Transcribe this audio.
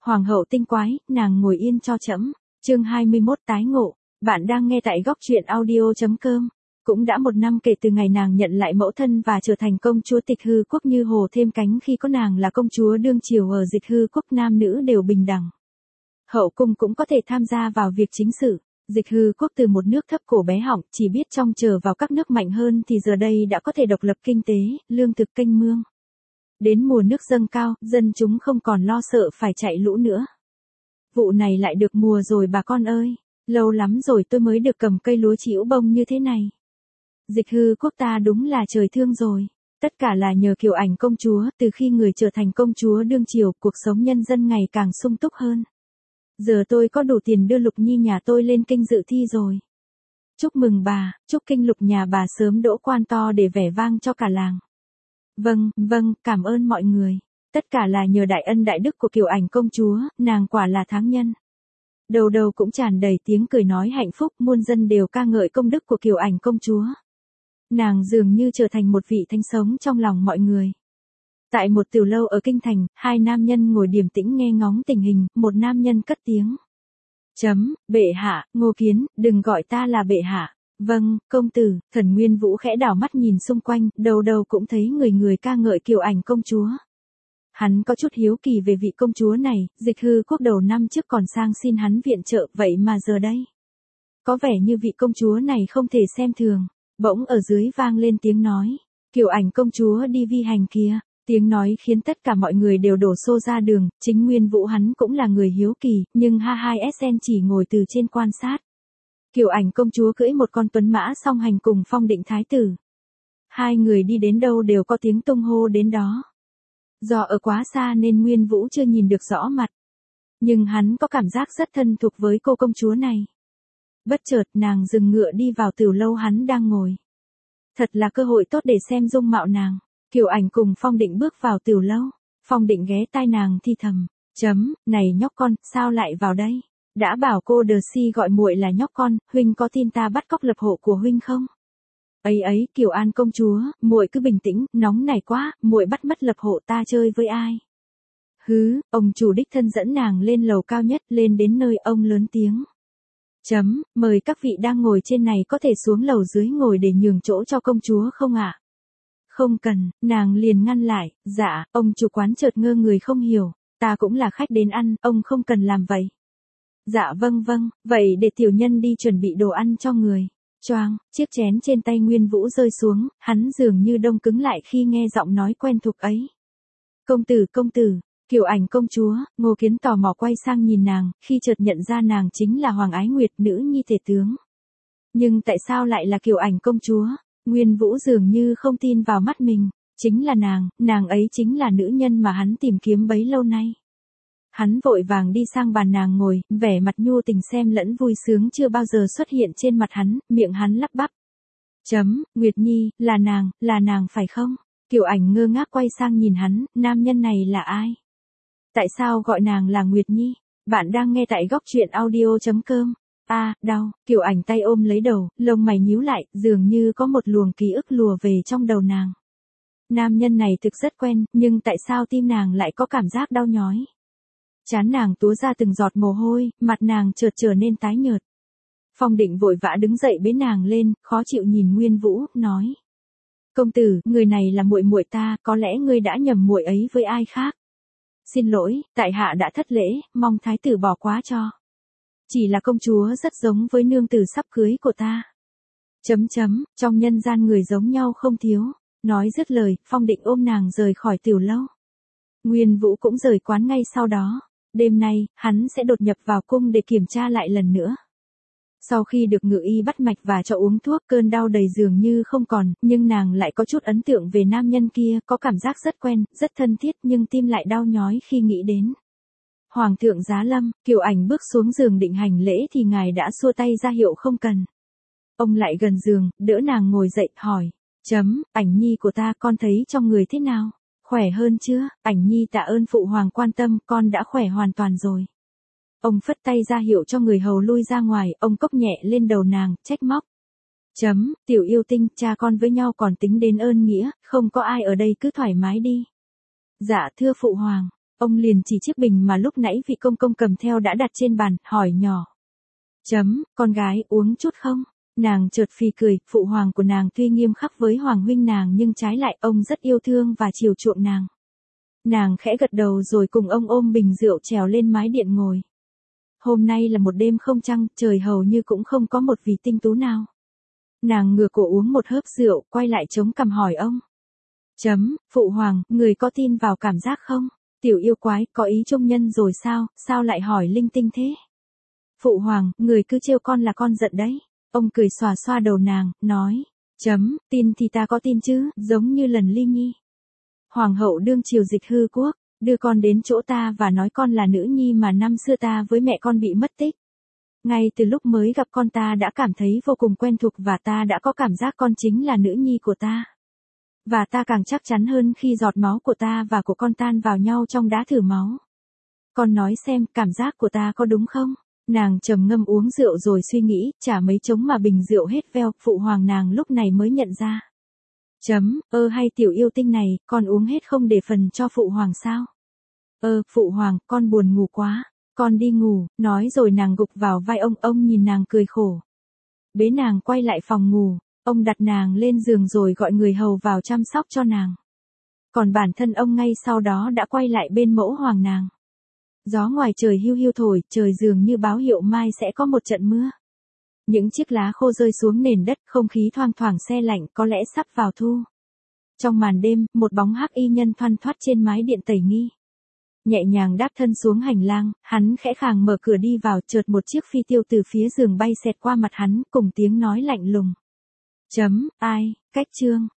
Hoàng hậu tinh quái, nàng ngồi yên cho trẫm. Chương 21 tái ngộ. Bạn đang nghe tại góc truyện audio.com. Cũng đã 1 năm kể từ ngày nàng nhận lại mẫu thân và trở thành công chúa Tịch Hư Quốc như hồ thêm cánh khi có nàng là công chúa đương triều ở Dịch Hư Quốc, nam nữ đều bình đẳng. Hậu cung cũng có thể tham gia vào việc chính sự. Dịch Hư Quốc từ một nước thấp cổ bé họng chỉ biết trông chờ vào các nước mạnh hơn thì giờ đây đã có thể độc lập kinh tế, lương thực kênh mương. Đến mùa nước dâng cao, dân chúng không còn lo sợ phải chạy lũ nữa. Vụ này lại được mùa rồi bà con ơi, lâu lắm rồi tôi mới được cầm cây lúa chĩu bông như thế này. Dịch Hư Quốc ta đúng là trời thương rồi. Tất cả là nhờ Kiều Ảnh công chúa, từ khi người trở thành công chúa đương triều, cuộc sống nhân dân ngày càng sung túc hơn. Giờ tôi có đủ tiền đưa Lục Nhi nhà tôi lên kinh dự thi rồi. Chúc mừng bà, chúc kinh Lục nhà bà sớm đỗ quan to để vẻ vang cho cả làng. Vâng, cảm ơn mọi người. Tất cả là nhờ đại ân đại đức của Kiều Ảnh công chúa, nàng quả là thắng nhân. Đầu đầu cũng tràn đầy tiếng cười nói hạnh phúc, muôn dân đều ca ngợi công đức của Kiều Ảnh công chúa. Nàng dường như trở thành một vị thánh sống trong lòng mọi người. Tại một tiểu lâu ở kinh thành, 2 nam nhân ngồi điềm tĩnh nghe ngóng tình hình, một nam nhân cất tiếng. Bệ hạ, Ngô Kiến, đừng gọi ta là bệ hạ. Vâng, công tử. Thần Nguyên Vũ khẽ đảo mắt nhìn xung quanh, đầu đầu cũng thấy người người ca ngợi Kiều Ảnh công chúa. Hắn có chút hiếu kỳ về vị công chúa này, Dịch Hư Quốc đầu năm trước còn sang xin hắn viện trợ, vậy mà giờ đây. Có vẻ như vị công chúa này không thể xem thường. Bỗng ở dưới vang lên tiếng nói, Kiều Ảnh công chúa đi vi hành kìa. Tiếng nói khiến tất cả mọi người đều đổ xô ra đường, chính Nguyên Vũ hắn cũng là người hiếu kỳ, nhưng Ha2SN chỉ ngồi từ trên quan sát. Kiều Ảnh công chúa cưỡi một con tuấn mã song hành cùng Phong Định thái tử. 2 người đi đến đâu đều có tiếng tung hô đến đó. Do ở quá xa nên Nguyên Vũ chưa nhìn được rõ mặt. Nhưng hắn có cảm giác rất thân thuộc với cô công chúa này. Bất chợt nàng dừng ngựa đi vào tiểu lâu hắn đang ngồi. Thật là cơ hội tốt để xem dung mạo nàng. Kiều Ảnh cùng Phong Định bước vào tiểu lâu. Phong Định ghé tai nàng thi thầm. Này nhóc con, sao lại vào đây? Đã bảo cô Đờ Si gọi muội là nhóc con, huynh có tin ta bắt cóc lập hộ của huynh không? Ấy, Kiều An công chúa, muội cứ bình tĩnh, nóng này quá, muội bắt mất lập hộ ta chơi với ai? Hứ, ông chủ đích thân dẫn nàng lên lầu cao nhất, lên đến nơi ông lớn tiếng. Mời các vị đang ngồi trên này có thể xuống lầu dưới ngồi để nhường chỗ cho công chúa không ạ? Không cần, nàng liền ngăn lại, dạ, ông chủ quán chợt ngơ người không hiểu, ta cũng là khách đến ăn, ông không cần làm vậy. Dạ vâng, vậy để tiểu nhân đi chuẩn bị đồ ăn cho người. Choang, chiếc chén trên tay Nguyên Vũ rơi xuống, hắn dường như đông cứng lại khi nghe giọng nói quen thuộc ấy. Công tử, Kiều Ảnh công chúa. Ngô Kiến tò mò quay sang nhìn nàng, khi chợt nhận ra nàng chính là Hoàng Ái Nguyệt, nữ nhi tể tướng. Nhưng tại sao lại là Kiều Ảnh công chúa? Nguyên Vũ dường như không tin vào mắt mình, chính là nàng ấy chính là nữ nhân mà hắn tìm kiếm bấy lâu nay. Hắn vội vàng đi sang bàn nàng ngồi, vẻ mặt nhu tình xem lẫn vui sướng chưa bao giờ xuất hiện trên mặt hắn, miệng hắn lắp bắp. Nguyệt Nhi, là nàng phải không? Kiều Ảnh ngơ ngác quay sang nhìn hắn, nam nhân này là ai? Tại sao gọi nàng là Nguyệt Nhi? Bạn đang nghe tại góc truyện audio.com. Đau, Kiều Ảnh tay ôm lấy đầu, lông mày nhíu lại, dường như có một luồng ký ức lùa về trong đầu nàng. Nam nhân này thực rất quen, nhưng tại sao tim nàng lại có cảm giác đau nhói? Trán nàng túa ra từng giọt mồ hôi, mặt nàng chợt trở nên tái nhợt. Phong Định vội vã đứng dậy bế nàng lên, khó chịu nhìn Nguyên Vũ, nói: "Công tử, người này là muội muội ta, có lẽ ngươi đã nhầm muội ấy với ai khác. Xin lỗi, tại hạ đã thất lễ, mong thái tử bỏ qua cho. Chỉ là công chúa rất giống với nương tử sắp cưới của ta." Trong nhân gian người giống nhau không thiếu. Nói dứt lời, Phong Định ôm nàng rời khỏi tiểu lâu. Nguyên Vũ cũng rời quán ngay sau đó. Đêm nay, hắn sẽ đột nhập vào cung để kiểm tra lại lần nữa. Sau khi được ngự y bắt mạch và cho uống thuốc, cơn đau đầy dường như không còn, nhưng nàng lại có chút ấn tượng về nam nhân kia, có cảm giác rất quen, rất thân thiết, nhưng tim lại đau nhói khi nghĩ đến. Hoàng thượng giá lâm. Kiều Ảnh bước xuống giường định hành lễ thì ngài đã xua tay ra hiệu không cần. Ông lại gần giường, đỡ nàng ngồi dậy, hỏi: Ảnh nhi của ta, con thấy trong người thế nào? Khỏe hơn chưa? Ảnh nhi tạ ơn phụ hoàng quan tâm, con đã khỏe hoàn toàn rồi. Ông phất tay ra hiệu cho người hầu lui ra ngoài, ông cốc nhẹ lên đầu nàng, trách móc. Tiểu yêu tinh, cha con với nhau còn tính đến ơn nghĩa, không có ai ở đây cứ thoải mái đi. Dạ thưa phụ hoàng. Ông liền chỉ chiếc bình mà lúc nãy vị công công cầm theo đã đặt trên bàn, hỏi nhỏ. Con gái uống chút không? Nàng chợt phì cười, phụ hoàng của nàng tuy nghiêm khắc với hoàng huynh nàng nhưng trái lại ông rất yêu thương và chiều chuộng nàng. Nàng khẽ gật đầu rồi cùng ông ôm bình rượu trèo lên mái điện ngồi. Hôm nay là một đêm không trăng, trời hầu như cũng không có một vì tinh tú nào. Nàng ngửa cổ uống một hớp rượu, quay lại chống cằm hỏi ông. Phụ hoàng, người có tin vào cảm giác không? Tiểu yêu quái, có ý trung nhân rồi sao lại hỏi linh tinh thế? Phụ hoàng, người cứ trêu con là con giận đấy. Ông cười xòa xoa đầu nàng, nói. Tin thì ta có tin chứ, giống như lần Ly Nhi. Hoàng hậu đương triều Dịch Hư quốc, đưa con đến chỗ ta và nói con là nữ nhi mà năm xưa ta với mẹ con bị mất tích. Ngay từ lúc mới gặp con ta đã cảm thấy vô cùng quen thuộc và ta đã có cảm giác con chính là nữ nhi của ta. Và ta càng chắc chắn hơn khi giọt máu của ta và của con tan vào nhau trong đá thử máu. Con nói xem, cảm giác của ta có đúng không? Nàng trầm ngâm uống rượu rồi suy nghĩ, chả mấy trống mà bình rượu hết veo, phụ hoàng nàng lúc này mới nhận ra. Hay tiểu yêu tinh này, con uống hết không để phần cho phụ hoàng sao? Phụ hoàng, con buồn ngủ quá, con đi ngủ, nói rồi nàng gục vào vai ông nhìn nàng cười khổ. Bế nàng quay lại phòng ngủ, ông đặt nàng lên giường rồi gọi người hầu vào chăm sóc cho nàng. Còn bản thân ông ngay sau đó đã quay lại bên mẫu hoàng nàng. Gió ngoài trời hiu hiu thổi, trời dường như báo hiệu mai sẽ có một trận mưa. Những chiếc lá khô rơi xuống nền đất, không khí thoang thoảng se lạnh, có lẽ sắp vào thu. Trong màn đêm, một bóng hắc y nhân thoăn thoắt trên mái điện Tẩy Nghi. Nhẹ nhàng đáp thân xuống hành lang, hắn khẽ khàng mở cửa đi vào, chợt một chiếc phi tiêu từ phía giường bay xẹt qua mặt hắn, cùng tiếng nói lạnh lùng. Ai, cách chương.